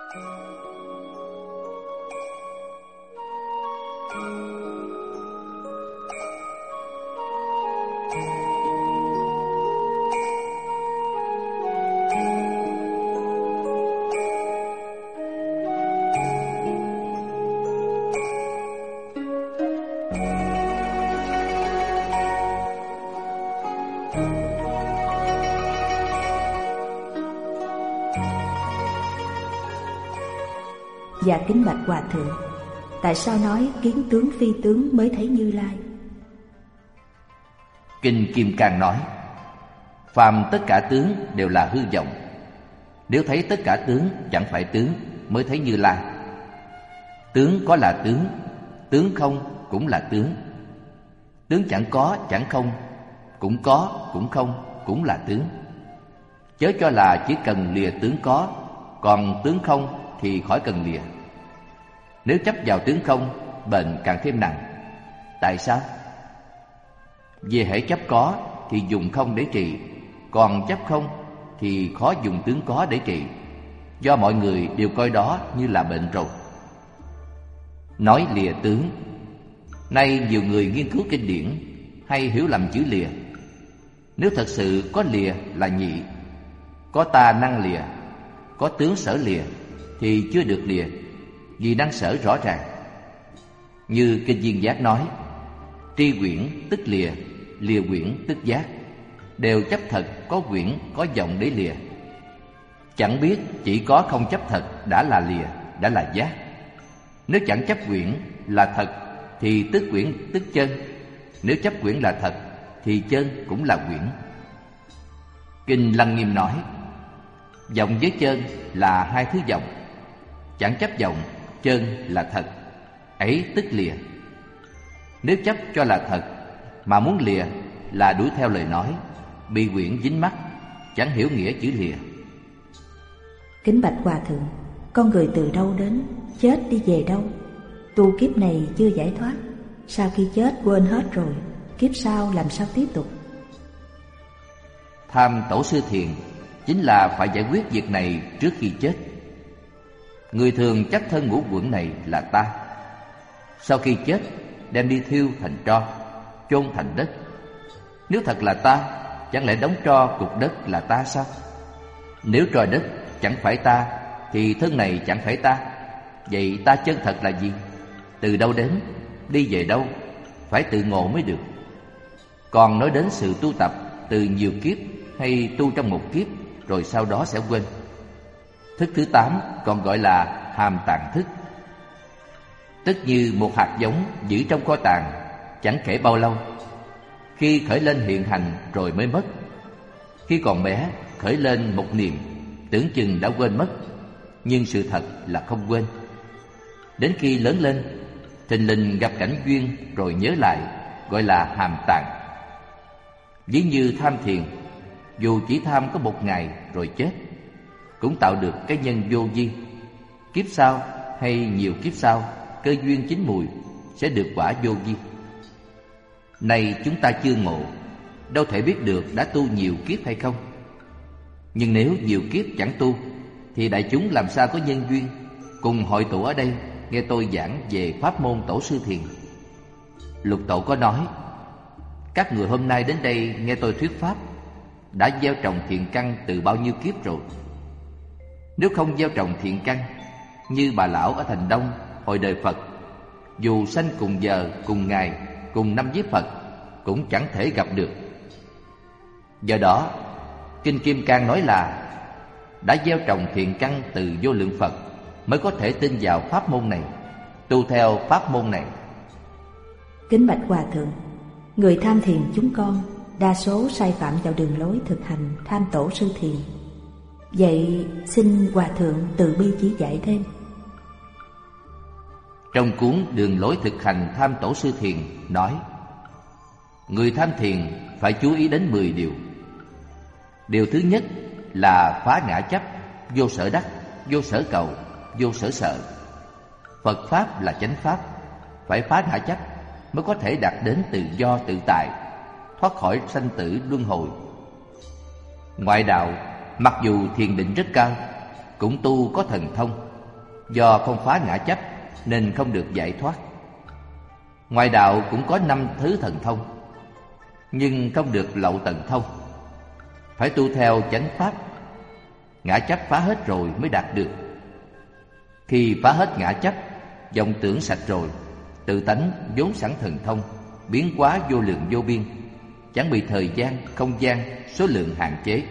Dạ kính bạch Hòa Thượng, tại sao nói kiến tướng phi tướng mới thấy Như Lai? Kinh Kim Cang nói, phàm tất cả tướng đều là hư vọng. Nếu thấy tất cả tướng chẳng phải tướng mới thấy Như Lai. Tướng có là tướng, tướng không cũng là tướng. Tướng chẳng có chẳng không, cũng có cũng không cũng là tướng. Chớ cho là chỉ cần lìa tướng có, còn tướng không thì khỏi cần lìa. Nếu chấp vào tướng không, bệnh càng thêm nặng. Tại sao? Vì hễ chấp có thì dùng không để trị, còn chấp không thì khó dùng tướng có để trị. Do mọi người đều coi đó như là bệnh rồi. Nói lìa tướng, nay nhiều người nghiên cứu kinh điển hay hiểu lầm chữ lìa. Nếu thật sự có lìa là nhị, có ta năng lìa, có tướng sở lìa thì chưa được lìa, vì năng sở rõ ràng. Như Kinh Viên Giác nói, tri quyển tức lìa, lìa quyển tức giác. Đều chấp thật có quyển có vọng để lìa. Chẳng biết chỉ có không chấp thật đã là lìa, đã là giác. Nếu chẳng chấp quyển là thật thì tức quyển tức chân. Nếu chấp quyển là thật thì chân cũng là quyển. Kinh Lăng Nghiêm nói, vọng với chân là hai thứ vọng. Chẳng chấp vọng, chân là thật, ấy tức lìa. Nếu chấp cho là thật mà muốn lìa là đuổi theo lời nói, bị quyển dính mắc, chẳng hiểu nghĩa chữ lìa. Kính bạch Hòa Thượng, con người từ đâu đến, chết đi về đâu? Tu kiếp này chưa giải thoát, sau khi chết quên hết rồi, kiếp sau làm sao tiếp tục? Tham tổ sư thiền chính là phải giải quyết việc này trước khi chết. Người thường chắc thân ngũ uẩn này là ta, sau khi chết đem đi thiêu thành tro, chôn thành đất. Nếu thật là ta, chẳng lẽ đóng tro cục đất là ta sao? Nếu tro đất chẳng phải ta thì thân này chẳng phải ta. Vậy ta chân thật là gì? Từ đâu đến, đi về đâu? Phải tự ngộ mới được. Còn nói đến sự tu tập từ nhiều kiếp hay tu trong một kiếp rồi sau đó sẽ quên. Thức thứ 8 còn gọi là hàm tàng thức. Tức như một hạt giống giữ trong kho tàng, chẳng kể bao lâu. Khi khởi lên hiện hành rồi mới mất. Khi còn bé khởi lên một niệm, tưởng chừng đã quên mất, nhưng sự thật là không quên. Đến khi lớn lên, thình lình gặp cảnh duyên rồi nhớ lại, gọi là hàm tàng. Ví như tham thiền, dù chỉ tham có một ngày rồi chết, cũng tạo được cái nhân vô vi. Kiếp sau hay nhiều kiếp sau, cơ duyên chín mùi sẽ được quả vô vi. Này chúng ta chưa ngộ, đâu thể biết được đã tu nhiều kiếp hay không. Nhưng nếu nhiều kiếp chẳng tu, thì đại chúng làm sao có nhân duyên cùng hội tụ ở đây nghe tôi giảng về pháp môn tổ sư thiền. Lục Tổ có nói, các người hôm nay đến đây nghe tôi thuyết pháp đã gieo trồng thiện căn từ bao nhiêu kiếp rồi. Nếu không gieo trồng thiện căn, như bà lão ở thành Đông hồi đời Phật, dù sanh cùng giờ, cùng ngày, cùng năm với Phật, cũng chẳng thể gặp được. Do đó, Kinh Kim Cang nói là đã gieo trồng thiện căn từ vô lượng Phật mới có thể tin vào pháp môn này, tu theo pháp môn này. Kính bạch Hòa Thượng, người tham thiền chúng con đa số sai phạm vào đường lối thực hành tham tổ sư thiền. Vậy xin Hòa Thượng từ bi chỉ dạy thêm. Trong cuốn Đường lối thực hành tham tổ sư thiền nói, người tham thiền phải chú ý đến 10 điều. Điều thứ nhất là phá ngã chấp, vô sở đắc, vô sở cầu, vô sở sợ. Phật Pháp là chánh Pháp, phải phá ngã chấp mới có thể đạt đến tự do tự tại, thoát khỏi sanh tử luân hồi. Ngoại đạo mặc dù thiền định rất cao, cũng tu có thần thông, Do không phá ngã chấp nên không được giải thoát. Ngoài đạo cũng có 5 thứ thần thông, nhưng không được lậu tận thông. Phải tu theo chánh pháp, ngã chấp phá hết rồi mới đạt được. Khi phá hết ngã chấp, vọng tưởng sạch rồi, tự tánh vốn sẵn thần thông, biến hóa vô lượng vô biên, chẳng bị thời gian, không gian, số lượng hạn chế.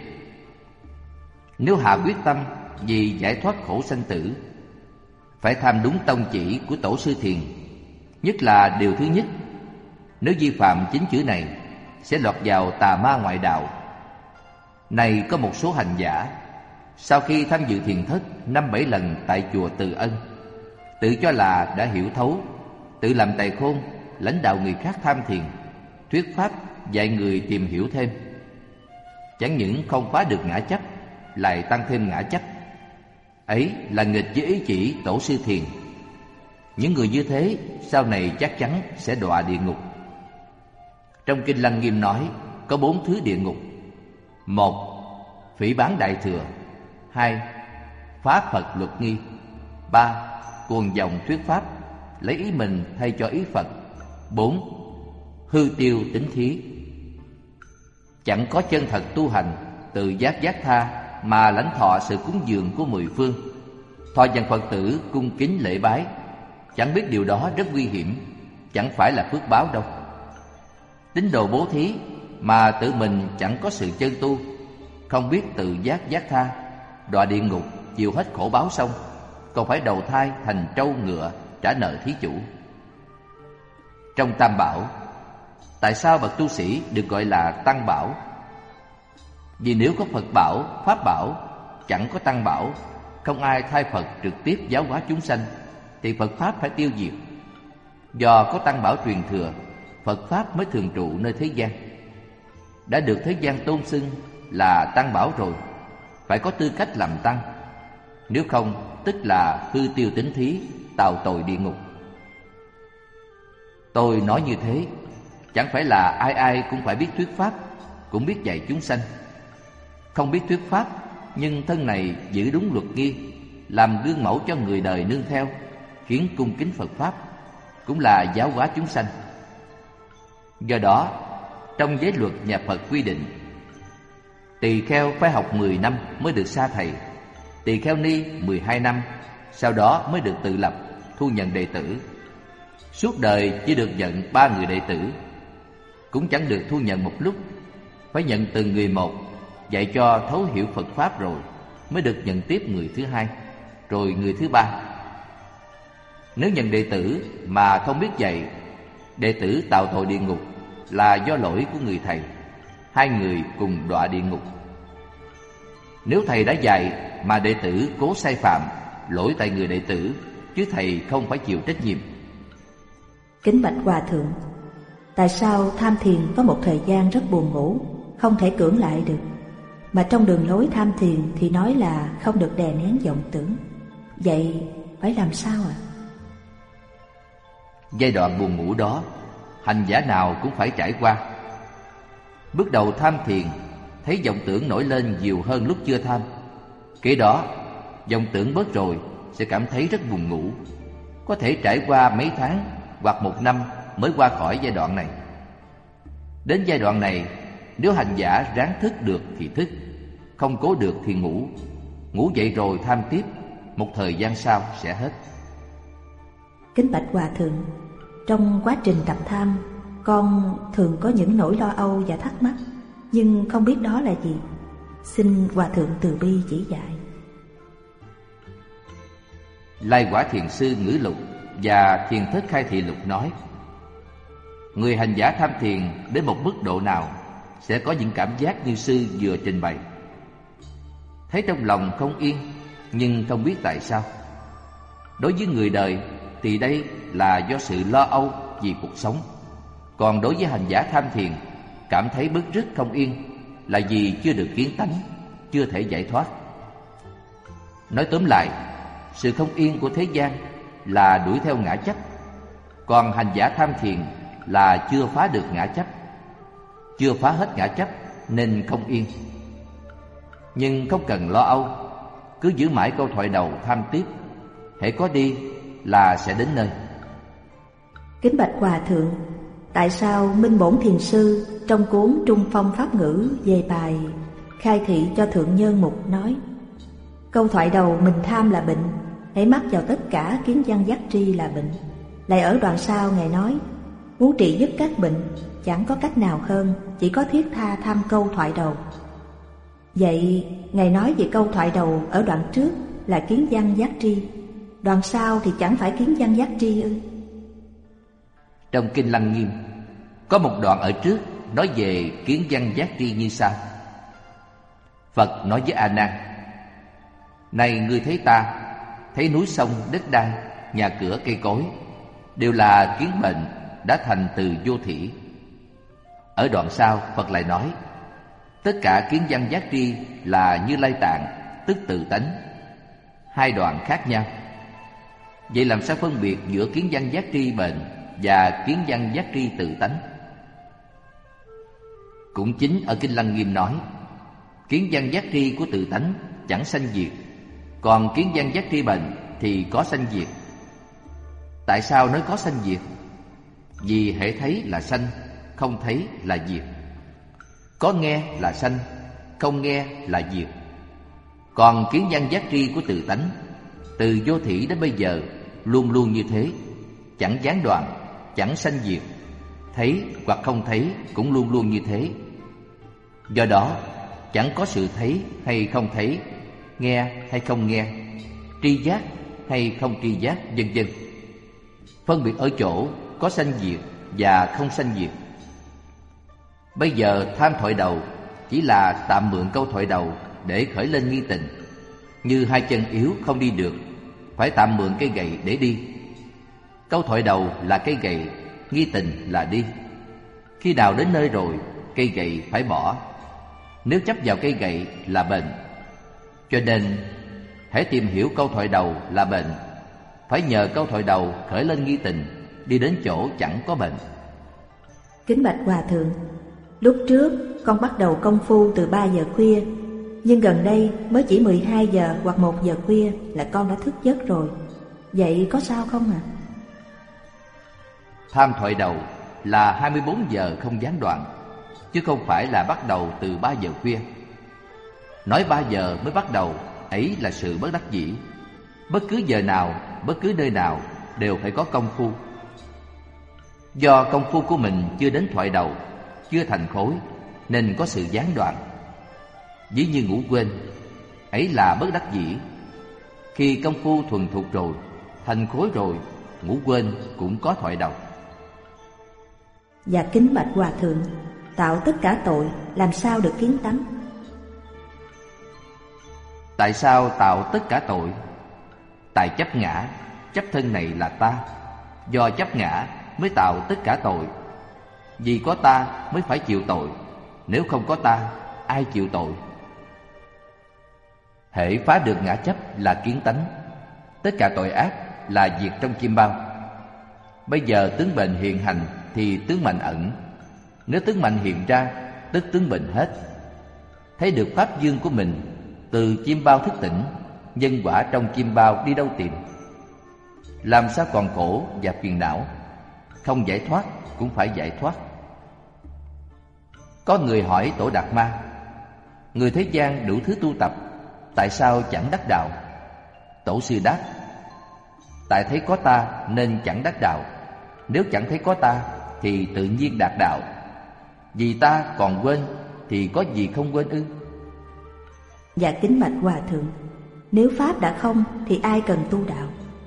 Nếu hạ quyết tâm vì giải thoát khổ sanh tử, phải tham đúng tông chỉ của Tổ sư Thiền. Nhất là điều thứ nhất, nếu vi phạm 9 chữ này sẽ lọt vào tà ma ngoại đạo. Này có một số hành giả, sau khi tham dự thiền thất 5-7 lần tại chùa Từ Ân, tự cho là đã hiểu thấu, tự làm tài khôn, lãnh đạo người khác tham thiền, thuyết pháp dạy người tìm hiểu thêm. Chẳng những không phá được ngã chấp, lại tăng thêm ngã chấp. Ấy là nghịch với ý chỉ Tổ sư Thiền. Những người như thế sau này chắc chắn sẽ đọa địa ngục. Trong Kinh Lăng Nghiêm nói có 4 thứ địa ngục: 1. Phỉ báng Đại Thừa. 2. Phá Phật luật nghi. 3. Cuồng vọng thuyết pháp, lấy ý mình thay cho ý Phật. 4. Hư tiêu tính thí. Chẳng có chân thật tu hành, tự giác giác tha mà lãnh thọ sự cúng dường của 10 phương, thọ dân Phật tử cung kính lễ bái, chẳng biết điều đó rất nguy hiểm, chẳng phải là phước báo đâu. Tín đồ bố thí mà tự mình chẳng có sự chân tu, không biết tự giác giác tha, đọa địa ngục chịu hết khổ báo xong, còn phải đầu thai thành trâu ngựa trả nợ thí chủ. Trong Tam Bảo, tại sao bậc tu sĩ được gọi là Tăng Bảo? Vì nếu có Phật Bảo, Pháp Bảo, chẳng có Tăng Bảo, không ai thay Phật trực tiếp giáo hóa chúng sanh, thì Phật Pháp phải tiêu diệt. Do có Tăng Bảo truyền thừa, Phật Pháp mới thường trụ nơi thế gian. Đã được thế gian tôn xưng là Tăng Bảo rồi, phải có tư cách làm Tăng. Nếu không, tức là hư tiêu tính thí, tạo tội địa ngục. Tôi nói như thế, chẳng phải là ai ai cũng phải biết thuyết pháp, cũng biết dạy chúng sanh. Không biết thuyết pháp, nhưng thân này giữ đúng luật nghi, làm gương mẫu cho người đời nương theo, khiến cung kính Phật Pháp, cũng là giáo hóa chúng sanh. Do đó, trong giới luật nhà Phật quy định, tỳ kheo phải học 10 năm mới được sa thầy, tỳ kheo ni 12 năm, sau đó mới được tự lập, thu nhận đệ tử. Suốt đời chỉ được nhận 3 người đệ tử, cũng chẳng được thu nhận một lúc, phải nhận từng người một, dạy cho thấu hiểu Phật Pháp rồi mới được nhận tiếp người thứ hai, rồi người thứ ba. Nếu nhận đệ tử mà không biết dạy, đệ tử tạo tội địa ngục là do lỗi của người thầy, hai người cùng đọa địa ngục. Nếu thầy đã dạy mà đệ tử cố sai phạm, lỗi tại người đệ tử, chứ thầy không phải chịu trách nhiệm. Kính bạch Hòa Thượng, tại sao tham thiền có một thời gian rất buồn ngủ, không thể cưỡng lại được, mà trong đường lối tham thiền thì nói là không được đè nén vọng tưởng? Vậy phải làm sao ạ? Giai đoạn buồn ngủ đó, hành giả nào cũng phải trải qua. Bước đầu tham thiền, thấy vọng tưởng nổi lên nhiều hơn lúc chưa tham. Kế đó, vọng tưởng bớt rồi sẽ cảm thấy rất buồn ngủ. Có thể trải qua mấy tháng hoặc 1 năm mới qua khỏi giai đoạn này. Đến giai đoạn này, nếu hành giả ráng thức được thì thức, không cố được thì ngủ. Ngủ dậy rồi tham tiếp, một thời gian sau sẽ hết. Kính bạch Hòa Thượng, trong quá trình tập tham, con thường có những nỗi lo âu và thắc mắc, nhưng không biết đó là gì. Xin Hòa Thượng từ bi chỉ dạy. Lai Quả Thiền Sư Ngữ Lục và Thiền Thất Khai Thị Lục nói, người hành giả tham thiền đến một mức độ nào sẽ có những cảm giác như sư vừa trình bày. Thấy trong lòng không yên, nhưng không biết tại sao. Đối với người đời thì đây là do sự lo âu vì cuộc sống. Còn đối với hành giả tham thiền, cảm thấy bứt rứt không yên là vì chưa được kiến tánh, chưa thể giải thoát. Nói tóm lại, sự không yên của thế gian là đuổi theo ngã chấp, còn hành giả tham thiền là chưa phá được ngã chấp, chưa phá hết ngã chấp nên không yên. Nhưng không cần lo âu, cứ giữ mãi câu thoại đầu tham tiếp, hễ có đi là sẽ đến nơi. Kính bạch Hòa Thượng, tại sao Minh Bổn Thiền Sư trong cuốn Trung Phong Pháp Ngữ về bài khai thị cho Thượng Nhân Mục nói: câu thoại đầu mình tham là bệnh, hãy mắc vào tất cả kiến văn giác tri là bệnh. Lại ở đoạn sau Ngài nói muốn trị dứt các bệnh chẳng có cách nào hơn, chỉ có thiết tha tham câu thoại đầu. Vậy Ngài nói về câu thoại đầu ở đoạn trước là kiến văn giác tri, đoạn sau thì chẳng phải kiến văn giác tri ư? Trong Kinh Lăng Nghiêm có một đoạn ở trước nói về kiến văn giác tri như sau. Phật nói với A Nan: này ngươi thấy ta, thấy núi sông đất đai, nhà cửa cây cối đều là kiến bệnh đã thành từ vô thỉ. Ở đoạn sau Phật lại nói tất cả kiến văn giác tri là Như Lai Tạng, tức tự tánh. Hai đoạn khác nhau. Vậy làm sao phân biệt giữa kiến văn giác tri bệnh và kiến văn giác tri tự tánh? Cũng chính ở Kinh Lăng Nghiêm nói kiến văn giác tri của tự tánh chẳng sanh diệt, còn kiến văn giác tri bệnh thì có sanh diệt. Tại sao nói có sanh diệt? Vì hễ thấy là sanh, không thấy là diệt. Có nghe là sanh, không nghe là diệt. Còn kiến văn giác tri của tự tánh, từ vô thỉ đến bây giờ luôn luôn như thế, chẳng gián đoạn, chẳng sanh diệt. Thấy hoặc không thấy cũng luôn luôn như thế. Do đó chẳng có sự thấy hay không thấy, nghe hay không nghe, tri giác hay không tri giác, vân vân. Phân biệt ở chỗ có sanh diệt và không sanh diệt. Bây giờ tham thoại đầu chỉ là tạm mượn câu thoại đầu để khởi lên nghi tình. Như hai chân yếu không đi được, phải tạm mượn cây gậy để đi. Câu thoại đầu là cây gậy, nghi tình là đi. Khi nào đến nơi rồi, cây gậy phải bỏ. Nếu chấp vào cây gậy là bệnh. Cho nên hãy tìm hiểu câu thoại đầu là bệnh, phải nhờ câu thoại đầu khởi lên nghi tình, đi đến chỗ chẳng có bệnh. Kính bạch Hòa Thượng, lúc trước con bắt đầu công phu từ 3 giờ khuya, nhưng gần đây mới chỉ 12 giờ hoặc 1 giờ khuya là con đã thức giấc rồi. Vậy có sao không ạ? Tham thoại đầu là 24 giờ không gián đoạn, chứ không phải là bắt đầu từ 3 giờ khuya. Nói 3 giờ mới bắt đầu, ấy là sự bất đắc dĩ. Bất cứ giờ nào, bất cứ nơi nào đều phải có công phu. Do công phu của mình chưa đến thoại đầu, chưa thành khối, nên có sự gián đoạn. Ví như ngủ quên, ấy là bất đắc dĩ. Khi công phu thuần thục rồi, thành khối rồi, ngủ quên cũng có thoại đầu. Và kính bạch Hòa Thượng, tạo tất cả tội làm sao được kiến tánh? Tại sao tạo tất cả tội? Tại chấp ngã, chấp thân này là ta. Do chấp ngã mới tạo tất cả tội. Vì có ta mới phải chịu tội. Nếu không có ta, ai chịu tội? Hễ phá được ngã chấp là kiến tánh. Tất cả tội ác là diệt trong chim bao. Bây giờ tướng bệnh hiện hành thì tướng mạnh ẩn. Nếu tướng mạnh hiện ra, tức tướng bệnh hết. Thấy được pháp dương của mình, từ chim bao thức tỉnh, nhân quả trong chim bao đi đâu tìm? Làm sao còn khổ và phiền não? Không giải thoát cũng phải giải thoát. Có người hỏi Tổ Đạt Ma: người thế gian đủ thứ tu tập, tại sao chẳng đắc đạo? Tổ sư đáp: tại thấy có ta nên chẳng đắc đạo. Nếu chẳng thấy có ta thì tự nhiên đạt đạo. Vì ta còn quên thì có gì không quên ư? Và kính bạch Hòa Thượng, nếu pháp đã không thì ai cần tu đạo?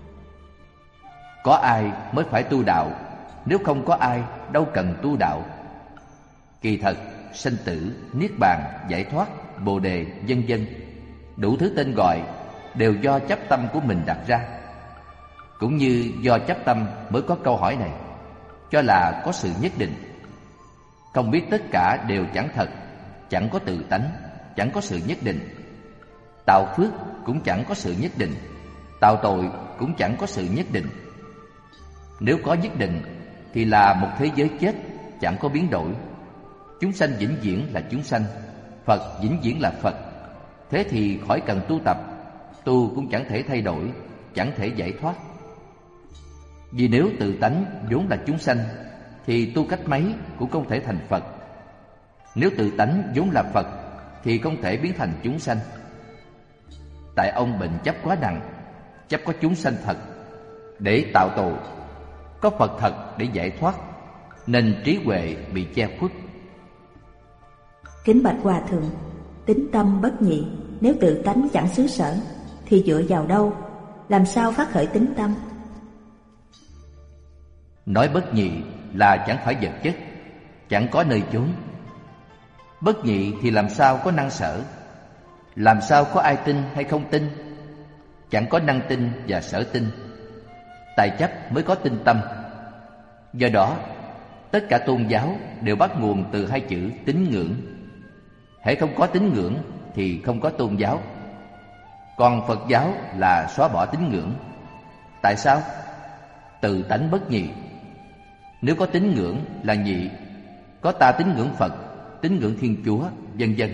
Có ai mới phải tu đạo, nếu không có ai đâu cần tu đạo. Kỳ thật, sanh tử, niết bàn, giải thoát, bồ đề, vân vân, đủ thứ tên gọi đều do chấp tâm của mình đặt ra. Cũng như do chấp tâm mới có câu hỏi này, cho là có sự nhất định. Không biết tất cả đều chẳng thật, chẳng có tự tánh, chẳng có sự nhất định. Tạo phước cũng chẳng có sự nhất định, tạo tội cũng chẳng có sự nhất định. Nếu có nhất định thì là một thế giới chết, chẳng có biến đổi. Chúng sanh vĩnh viễn là chúng sanh, Phật vĩnh viễn là Phật. Thế thì khỏi cần tu tập, tu cũng chẳng thể thay đổi, chẳng thể giải thoát. Vì nếu tự tánh vốn là chúng sanh thì tu cách mấy cũng không thể thành Phật. Nếu tự tánh vốn là Phật thì không thể biến thành chúng sanh. Tại ông bệnh chấp quá nặng, chấp có chúng sanh thật để tạo tội, có Phật thật để giải thoát, nên trí huệ bị che khuất. Kính bạch Hòa Thượng, tính tâm bất nhị, nếu tự tánh chẳng xứ sở thì dựa vào đâu? Làm sao phát khởi tính tâm? Nói bất nhị là chẳng phải vật chất, chẳng có nơi chốn. Bất nhị thì làm sao có năng sở? Làm sao có ai tin hay không tin? Chẳng có năng tin và sở tin. Tại chấp mới có tinh tâm. Do đó, tất cả tôn giáo đều bắt nguồn từ hai chữ tín ngưỡng. Hễ không có tín ngưỡng thì không có tôn giáo. Còn Phật giáo là xóa bỏ tín ngưỡng. Tại sao? Tự tánh bất nhị. Nếu có tín ngưỡng là nhị, có ta tín ngưỡng Phật, tín ngưỡng Thiên Chúa, vân vân.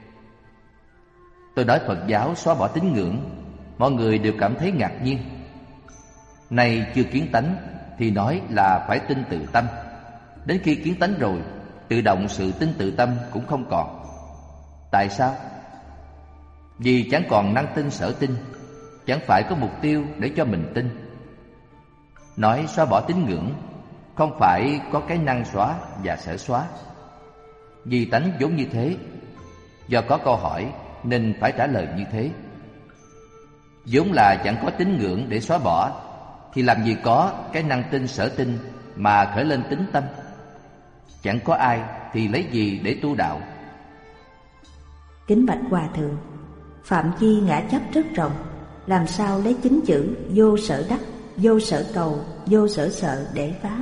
Tôi nói Phật giáo xóa bỏ tín ngưỡng, mọi người đều cảm thấy ngạc nhiên. Nay chưa kiến tánh thì nói là phải tin tự tâm. Đến khi kiến tánh rồi, tự động sự tin tự tâm cũng không còn. Tại sao? Vì chẳng còn năng tin sở tin, chẳng phải có mục tiêu để cho mình tin. Nói xóa bỏ tín ngưỡng, không phải có cái năng xóa và sở xóa. Vì tánh vốn như thế. Do có câu hỏi nên phải trả lời như thế. Vốn là chẳng có tín ngưỡng để xóa bỏ, thì làm gì có cái năng tin sở tin mà khởi lên tín tâm. Chẳng có ai thì lấy gì để tu đạo? Kính bạch Hòa Thượng, phạm chi ngã chấp rất rộng, làm sao lấy chính chữ vô sở đắc, vô sở cầu, vô sở sợ để phá?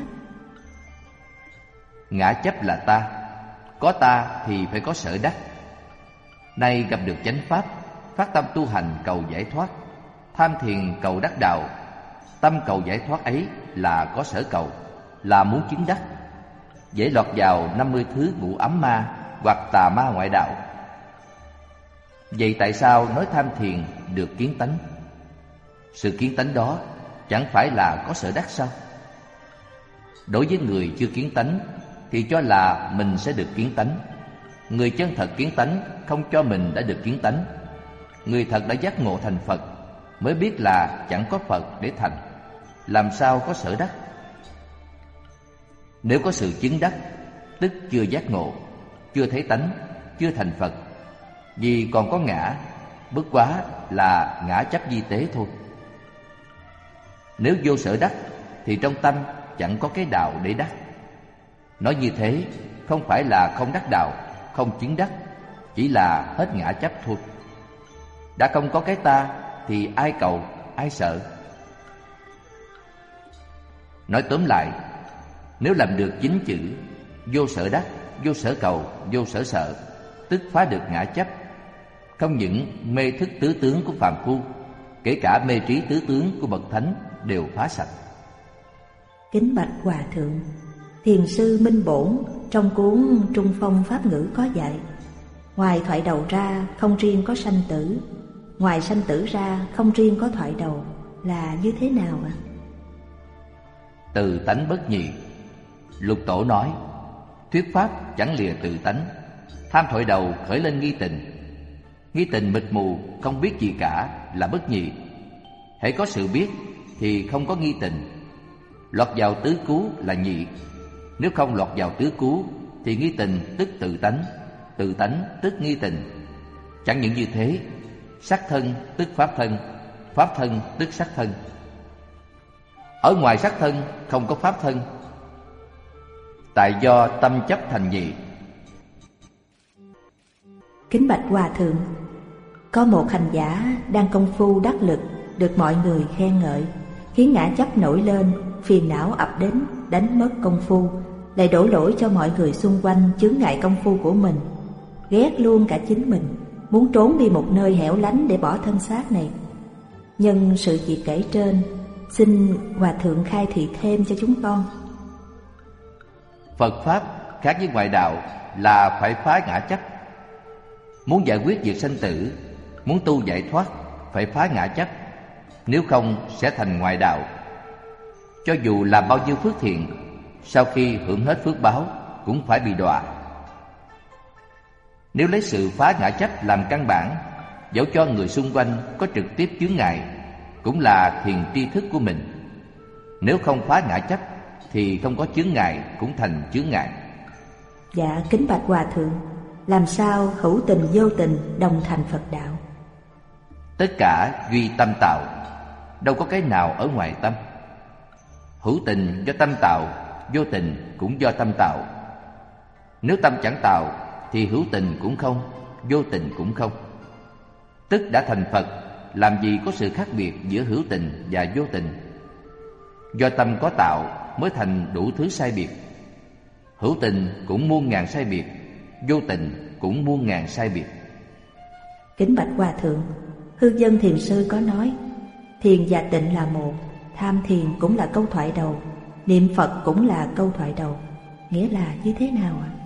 Ngã chấp là ta, có ta thì phải có sở đắc. Nay gặp được chánh pháp, phát tâm tu hành cầu giải thoát, tham thiền cầu đắc đạo. Tâm cầu giải thoát ấy là có sở cầu, là muốn chứng đắc, dễ lọt vào 50 thứ ngũ ấm ma hoặc tà ma ngoại đạo. Vậy tại sao nói tham thiền được kiến tánh? Sự kiến tánh đó chẳng phải là có sở đắc sao? Đối với người chưa kiến tánh thì cho là mình sẽ được kiến tánh. Người chân thật kiến tánh không cho mình đã được kiến tánh. Người thật đã giác ngộ thành Phật mới biết là chẳng có Phật để thành, làm sao có sở đắc? Nếu có sự chứng đắc, tức chưa giác ngộ, chưa thấy tánh, chưa thành Phật. Vì còn có ngã, bất quá là ngã chấp di tế thôi. Nếu vô sở đắc thì trong tâm chẳng có cái đạo để đắc. Nói như thế không phải là không đắc đạo, không chứng đắc, chỉ là hết ngã chấp thôi. Đã không có cái ta thì ai cầu, ai sợ? Nói tóm lại, nếu làm được 9 chữ vô sở đắc, vô sở cầu, vô sở sợ, tức phá được ngã chấp. Không những mê thức tứ tướng của phàm phu, kể cả mê trí tứ tướng của bậc thánh đều phá sạch. Kính bạch Hòa Thượng, Thiền sư Minh Bổn trong cuốn Trung Phong Pháp Ngữ có dạy, ngoài thoại đầu ra không riêng có sanh tử, ngoài sanh tử ra không riêng có thoại đầu, là như thế nào ạ? Từ tánh bất nhị. Lục Tổ nói, thuyết pháp chẳng lìa từ tánh. Tham thoại đầu khởi lên nghi tình. Nghi tình mịt mù không biết gì cả là bất nhị. Hễ có sự biết thì không có nghi tình. Lọt vào tứ cứu là nhị. Nếu không lọt vào tứ cứu thì nghi tình tức tự tánh tức nghi tình. Chẳng những như thế, sắc thân tức pháp thân tức sắc thân. Ở ngoài sắc thân không có pháp thân, tại do tâm chấp thành nhị. Kính bạch Hòa Thượng, có một hành giả đang công phu đắc lực, được mọi người khen ngợi, khiến ngã chấp nổi lên, phiền não ập đến, đánh mất công phu, lại đổ lỗi cho mọi người xung quanh chướng ngại công phu của mình, ghét luôn cả chính mình, muốn trốn đi một nơi hẻo lánh để bỏ thân xác này. Nhân sự việc kể trên, xin Hòa Thượng khai thị thêm cho chúng con. Phật Pháp khác với ngoại đạo là phải phá ngã chấp. Muốn giải quyết việc sanh tử, muốn tu giải thoát, phải phá ngã chấp. nếu không sẽ thành ngoại đạo. Cho dù làm bao nhiêu phước thiện, sau khi hưởng hết phước báo cũng phải bị đọa. Nếu lấy sự phá ngã chấp làm căn bản, dẫu cho người xung quanh có trực tiếp chướng ngại, cũng là thiền tri thức của mình. Nếu không phá ngã chấp thì không có chướng ngại cũng thành chướng ngại. Dạ kính bạch Hòa Thượng, làm sao hữu tình vô tình đồng thành Phật đạo? Tất cả duy tâm tạo, đâu có cái nào ở ngoài tâm. Hữu tình do tâm tạo, vô tình cũng do tâm tạo. Nếu tâm chẳng tạo thì hữu tình cũng không, vô tình cũng không. Tức đã thành Phật, làm gì có sự khác biệt giữa hữu tình và vô tình. Do tâm có tạo mới thành đủ thứ sai biệt. Hữu tình cũng muôn ngàn sai biệt, vô tình cũng muôn ngàn sai biệt. Kính bạch Hòa Thượng, hư dân thiền sư có nói thiền và tịnh là một, tham thiền cũng là câu thoại đầu, niệm Phật cũng là câu thoại đầu. Nghĩa là như thế nào ạ?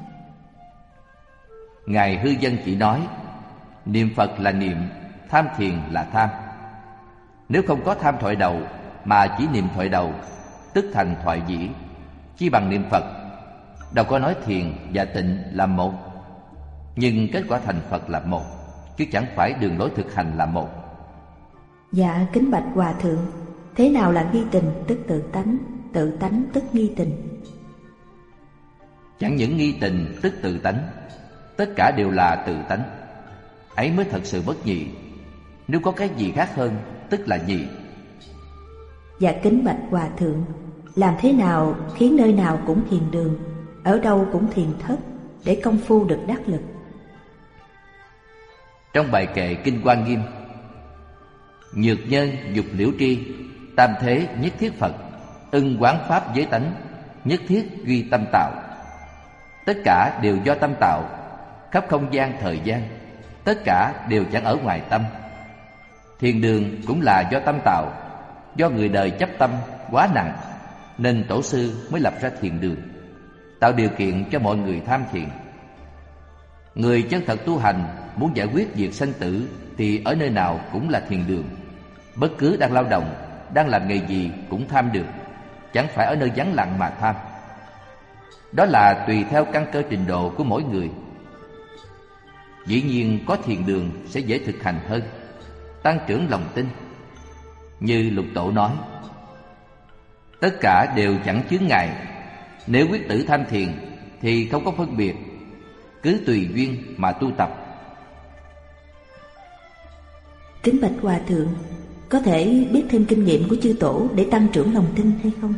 Ngài hư dân chỉ nói niệm Phật là niệm, tham thiền là tham. Nếu không có tham thoại đầu mà chỉ niệm thoại đầu, tức thành thoại dĩ, chi bằng niệm Phật. Đâu có nói thiền và tịnh là một, nhưng kết quả thành Phật là một, chứ chẳng phải đường lối thực hành là một. Dạ kính bạch Hòa Thượng, thế nào là nghi tình tức tự tánh tức nghi tình? Chẳng những nghi tình tức tự tánh, tất cả đều là tự tánh. Ấy mới thật sự bất nhị. Nếu có cái gì khác hơn, tức là nhị. Dạ kính bạch Hòa Thượng, làm thế nào khiến nơi nào cũng thiền đường, ở đâu cũng thiền thất, để công phu được đắc lực? Trong bài kệ Kinh Quan Nghiêm: nhược nhân dục liễu tri, tam thế nhất thiết Phật, ưng quán pháp giới tánh, nhất thiết duy tâm tạo. Tất cả đều do tâm tạo, khắp không gian thời gian, tất cả đều chẳng ở ngoài tâm. Thiền đường cũng là do tâm tạo. Do người đời chấp tâm quá nặng, nên tổ sư mới lập ra thiền đường, tạo điều kiện cho mọi người tham thiền. Người chân thật tu hành muốn giải quyết việc sanh tử thì ở nơi nào cũng là thiền đường. Bất cứ đang lao động, đang làm nghề gì cũng tham được, chẳng phải ở nơi vắng lặng mà tham. Đó là tùy theo căn cơ trình độ của mỗi người. Dĩ nhiên có thiền đường sẽ dễ thực hành hơn, tăng trưởng lòng tin. Như Lục Tổ nói, tất cả đều chẳng chướng ngại. Nếu quyết tử tham thiền thì không có phân biệt, cứ tùy duyên mà tu tập. Kính bạch Hòa Thượng, có thể biết thêm kinh nghiệm của chư Tổ để tăng trưởng lòng tin hay không?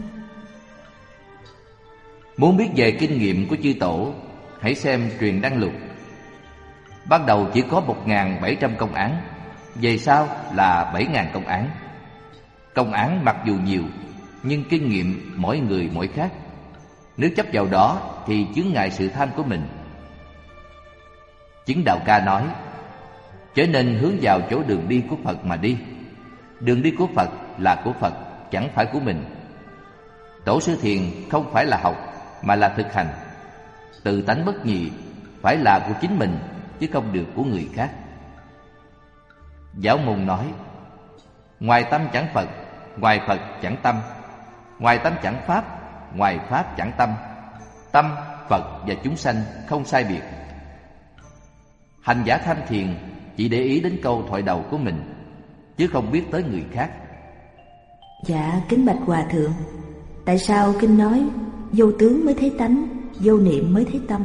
Muốn biết về kinh nghiệm của chư Tổ, hãy xem Truyền Đăng Lục. Ban đầu chỉ có 1.700 công án, về sau là 7.000 công án. Công án mặc dù nhiều, nhưng kinh nghiệm mỗi người mỗi khác. Nếu chấp vào đó thì chướng ngại sự tham của mình. Chứng Đạo Ca nói, trở nên hướng vào chỗ đường đi của Phật mà đi. Đường đi của Phật là của Phật, chẳng phải của mình. Tổ sư thiền không phải là học, mà là thực hành. Tự tánh bất nhị, phải là của chính mình, chứ không được của người khác. Giáo môn nói, ngoài tâm chẳng Phật, ngoài Phật chẳng tâm, ngoài tâm chẳng Pháp, ngoài Pháp chẳng tâm. Tâm, Phật và chúng sanh không sai biệt. Hành giả tham thiền chỉ để ý đến câu thoại đầu của mình, chứ không biết tới người khác. Dạ kính bạch Hòa Thượng, tại sao kinh nói vô tướng mới thấy tánh, vô niệm mới thấy tâm?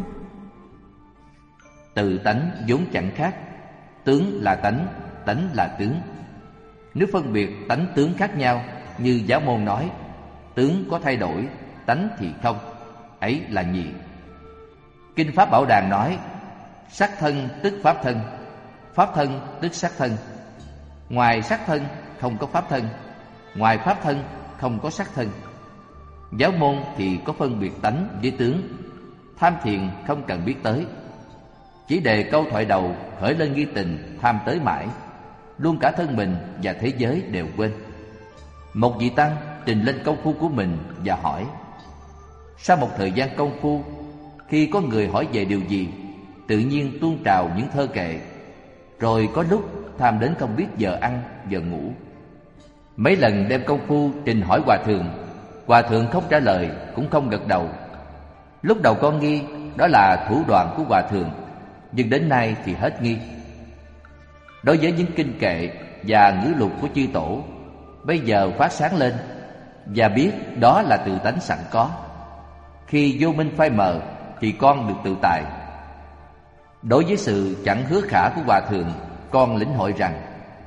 Tự tánh vốn chẳng khác. Tướng là tánh, tánh là tướng. Nếu phân biệt tánh tướng khác nhau, như giáo môn nói, tướng có thay đổi, tánh thì không, ấy là nhị. Kinh Pháp Bảo Đàn nói, sắc thân tức pháp thân, pháp thân tức sắc thân. Ngoài sắc thân không có pháp thân, ngoài pháp thân không có sắc thân. Giáo môn thì có phân biệt tánh với tướng. Tham thiền không cần biết tới, chỉ đề câu thoại đầu khởi lên nghi tình, tham tới mãi, luôn cả thân mình và thế giới đều quên. Một vị tăng trình lên công phu của mình và hỏi. Sau một thời gian công phu, khi có người hỏi về điều gì, tự nhiên tuôn trào những thơ kệ. Rồi có lúc tham đến không biết giờ ăn, giờ ngủ. Mấy lần đem công phu trình hỏi Hòa thượng không trả lời, cũng không gật đầu. Lúc đầu con nghi đó là thủ đoạn của Hòa thượng, nhưng đến nay thì hết nghi. Đối với những kinh kệ và ngữ lục của chư tổ, bây giờ phát sáng lên và biết đó là tự tánh sẵn có. Khi vô minh phai mờ thì con được tự tại. Đối với sự chẳng hứa khả của Hòa thượng, con lĩnh hội rằng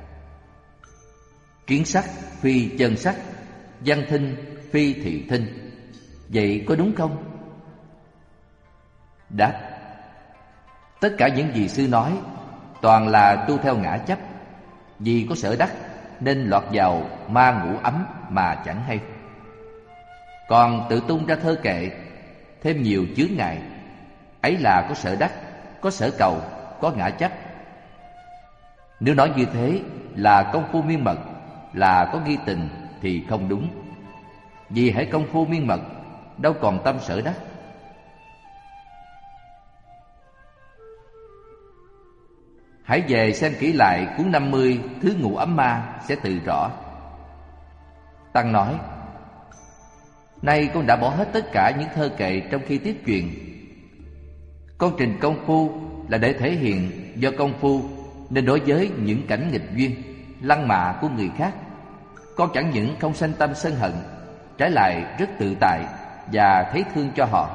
kiến sắc phi chân sắc, văn thinh phi thị thinh. Vậy có đúng không? Đáp: tất cả những gì sư nói toàn là tu theo ngã chấp, vì có sở đắc nên lọt vào ma ngủ ấm mà chẳng hay. Còn tự tung ra thơ kệ thêm nhiều chướng ngại, ấy là có sở đắc, có sở cầu, có ngã chấp. Nếu nói như thế là công phu miên mật, là có nghi tình thì không đúng. Vì hãy công phu miên mật, đâu còn tâm sở đắc. Hãy về xem kỹ lại cuốn 50 Thứ Ngủ Ấm Ma sẽ tự rõ. Tăng nói: nay con đã bỏ hết tất cả những thơ kệ trong khi tiếp truyền. Con trình công phu là để thể hiện do công phu, nên đối với những cảnh nghịch duyên, lăng mạ của người khác, con chẳng những không sanh tâm sân hận, trái lại rất tự tại và thấy thương cho họ.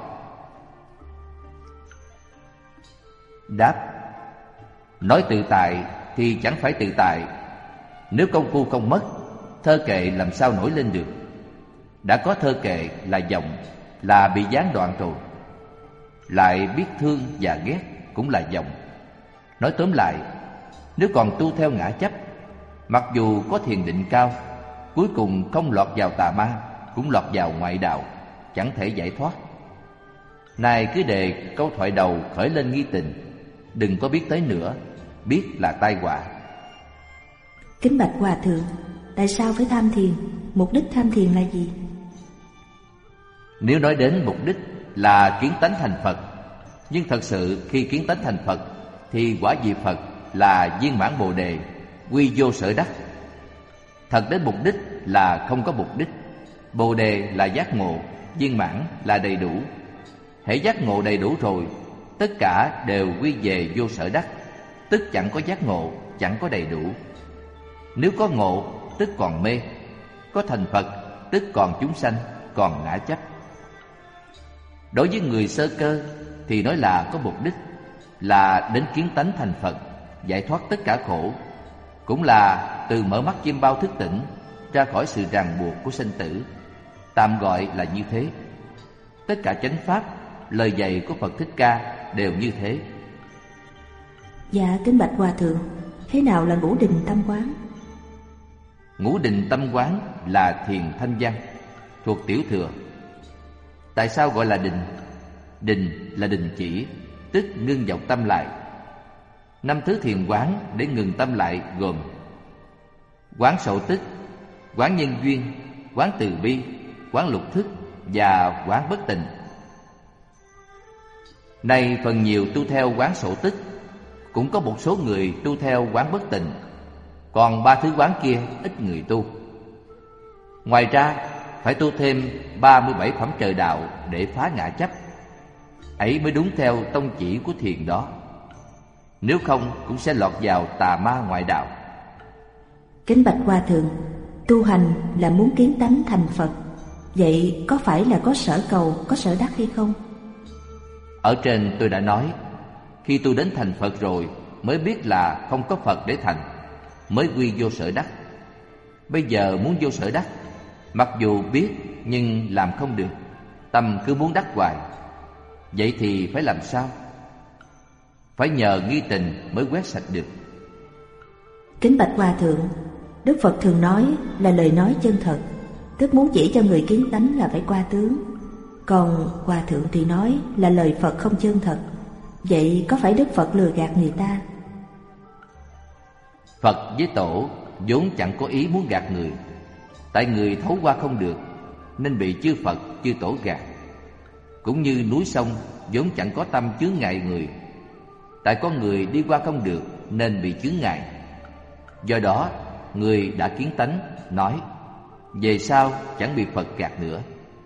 Đáp: nói tự tại thì chẳng phải tự tại. Nếu công phu không mất, thơ kệ làm sao nổi lên được? Đã có thơ kệ là vọng, là bị gián đoạn rồi. Lại biết thương và ghét cũng là vọng. Nói tóm lại, nếu còn tu theo ngã chấp, mặc dù có thiền định cao, cuối cùng không lọt vào tà ma, cũng lọt vào ngoại đạo, chẳng thể giải thoát. Này cứ đề câu thoại đầu khởi lên nghi tình, đừng có biết tới nữa, biết là tai họa. Kính bạch Hòa thượng, tại sao phải tham thiền? Mục đích tham thiền là gì? Nếu nói đến mục đích là kiến tánh thành Phật, nhưng thật sự khi kiến tánh thành Phật thì quả vị Phật là viên mãn Bồ Đề, quy vô sở đắc. Thật đến mục đích là không có mục đích. Bồ Đề là giác ngộ, viên mãn là đầy đủ. Hễ giác ngộ đầy đủ rồi, tất cả đều quy về vô sở đắc, tức chẳng có giác ngộ, chẳng có đầy đủ. Nếu có ngộ, tức còn mê. Có thành Phật, tức còn chúng sanh, còn ngã chấp. Đối với người sơ cơ thì nói là có mục đích, là đến kiến tánh thành Phật, giải thoát tất cả khổ, cũng là từ mở mắt chiêm bao thức tỉnh, ra khỏi sự ràng buộc của sinh tử. Tạm gọi là như thế. Tất cả chánh pháp, lời dạy của Phật Thích Ca đều như thế. Dạ kính bạch Hòa thượng, thế nào là ngũ định tâm quán? Ngũ định tâm quán là thiền thanh văn, thuộc tiểu thừa. Tại sao gọi là định? Định là đình chỉ, tức ngưng vọng tâm lại. 5 thứ thiền quán để ngừng tâm lại gồm: quán sổ tức, quán nhân duyên, quán từ bi, quán lục thức và quán bất tịnh. Nay phần nhiều tu theo quán sổ tức, cũng có một số người tu theo quán bất tịnh, còn 3 thứ quán kia ít người tu. Ngoài ra phải tu thêm 37 phẩm trời đạo để phá ngã chấp, ấy mới đúng theo tông chỉ của thiền đó. Nếu không cũng sẽ lọt vào tà ma ngoại đạo. Kính bạch Hòa thượng, tu hành là muốn kiến tánh thành Phật, vậy có phải là có sở cầu, có sở đắc hay không? Ở trên tôi đã nói, khi tu đến thành Phật rồi mới biết là không có Phật để thành, mới quy vô sở đắc. Bây giờ muốn vô sở đắc, mặc dù biết nhưng làm không được, tâm cứ muốn đắc hoài. Vậy thì phải làm sao? Phải nhờ nghi tình mới quét sạch được. Kính bạch Hòa thượng, Đức Phật thường nói là lời nói chân thật, tức muốn chỉ cho người kiến tánh là phải qua tướng. Còn Hòa thượng thì nói là lời Phật không chân thật. Vậy có phải Đức Phật lừa gạt người ta? Phật với Tổ vốn chẳng có ý muốn gạt người. Tại người thấu qua không được nên bị chư Phật, chư Tổ gạt. Cũng như núi sông vốn chẳng có tâm chướng ngại người. Tại con người đi qua không được nên bị chướng ngại. Do đó người đã kiến tánh nói: về sau chẳng bị Phật gạt nữa.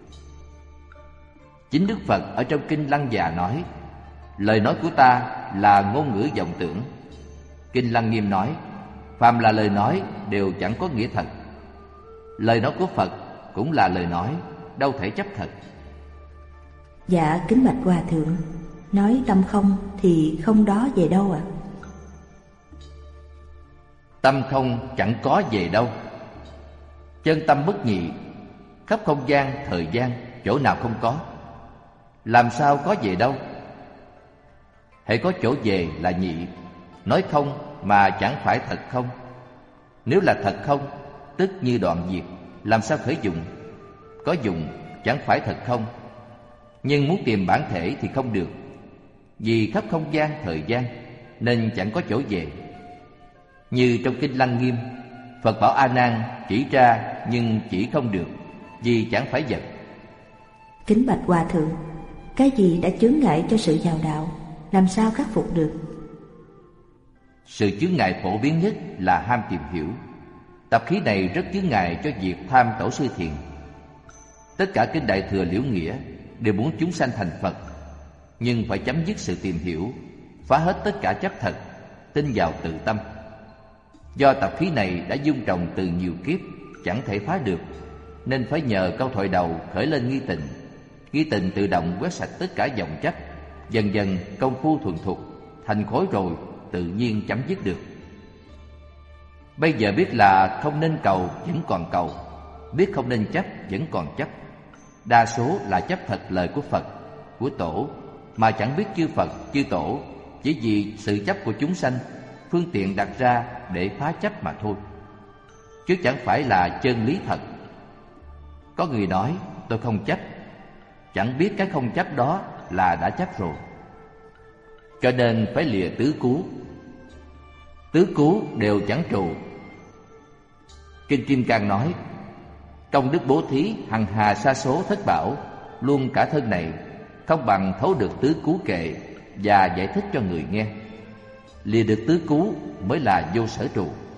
Chính Đức Phật ở trong Kinh Lăng Già nói: lời nói của ta là ngôn ngữ vọng tưởng. Kinh Lăng Nghiêm nói: phàm là lời nói đều chẳng có nghĩa thật. Lời nói của Phật cũng là lời nói, đâu thể chấp thật. Dạ kính bạch Hòa Thượng, nói tâm không thì không đó về đâu ạ? Tâm không chẳng có về đâu. Chân tâm bất nhị, khắp không gian, thời gian, chỗ nào không có. Làm sao có về đâu? Hễ có chỗ về là nhị. Nói không mà chẳng phải thật không. Nếu là thật không, tức như đoạn diệt, làm sao khởi dụng? Có dụng chẳng phải thật không. Nhưng muốn tìm bản thể thì không được. Vì khắp không gian, thời gian, nên chẳng có chỗ về. Như trong Kinh Lăng Nghiêm, Phật bảo A Nan chỉ ra nhưng chỉ không được, vì chẳng phải vật. Kính bạch Hòa Thượng, cái gì đã chướng ngại cho sự vào đạo, làm sao khắc phục được? Sự chướng ngại phổ biến nhất là ham tìm hiểu. Tập khí này rất chướng ngại cho việc tham tổ sư thiền. Tất cả kinh Đại Thừa Liễu Nghĩa đều muốn chúng sanh thành Phật, nhưng phải chấm dứt sự tìm hiểu, phá hết tất cả chấp thật, tin vào tự tâm. Do tập khí này đã dung trồng từ nhiều kiếp, chẳng thể phá được, nên phải nhờ câu thoại đầu khởi lên nghi tình. Nghi tình tự động quét sạch tất cả vọng chấp. Dần dần công phu thuần thục, thành khối rồi tự nhiên chấm dứt được. Bây giờ biết là không nên cầu vẫn còn cầu, biết không nên chấp vẫn còn chấp. Đa số là chấp thật lời của Phật, của Tổ, mà chẳng biết chư Phật, chư Tổ chỉ vì sự chấp của chúng sanh, phương tiện đặt ra để phá chấp mà thôi, chứ chẳng phải là chân lý thật. Có người nói tôi không chấp, chẳng biết cái không chấp đó là đã chấp rồi. Cho nên phải lìa tứ cú. Tứ cú đều chẳng trụ. Kinh Kim Cang nói: công đức bố thí hằng hà sa số thất bảo, luôn cả thân này không bằng thấu được tứ cú kệ và giải thích cho người nghe. Lìa được tứ cú mới là vô sở trụ.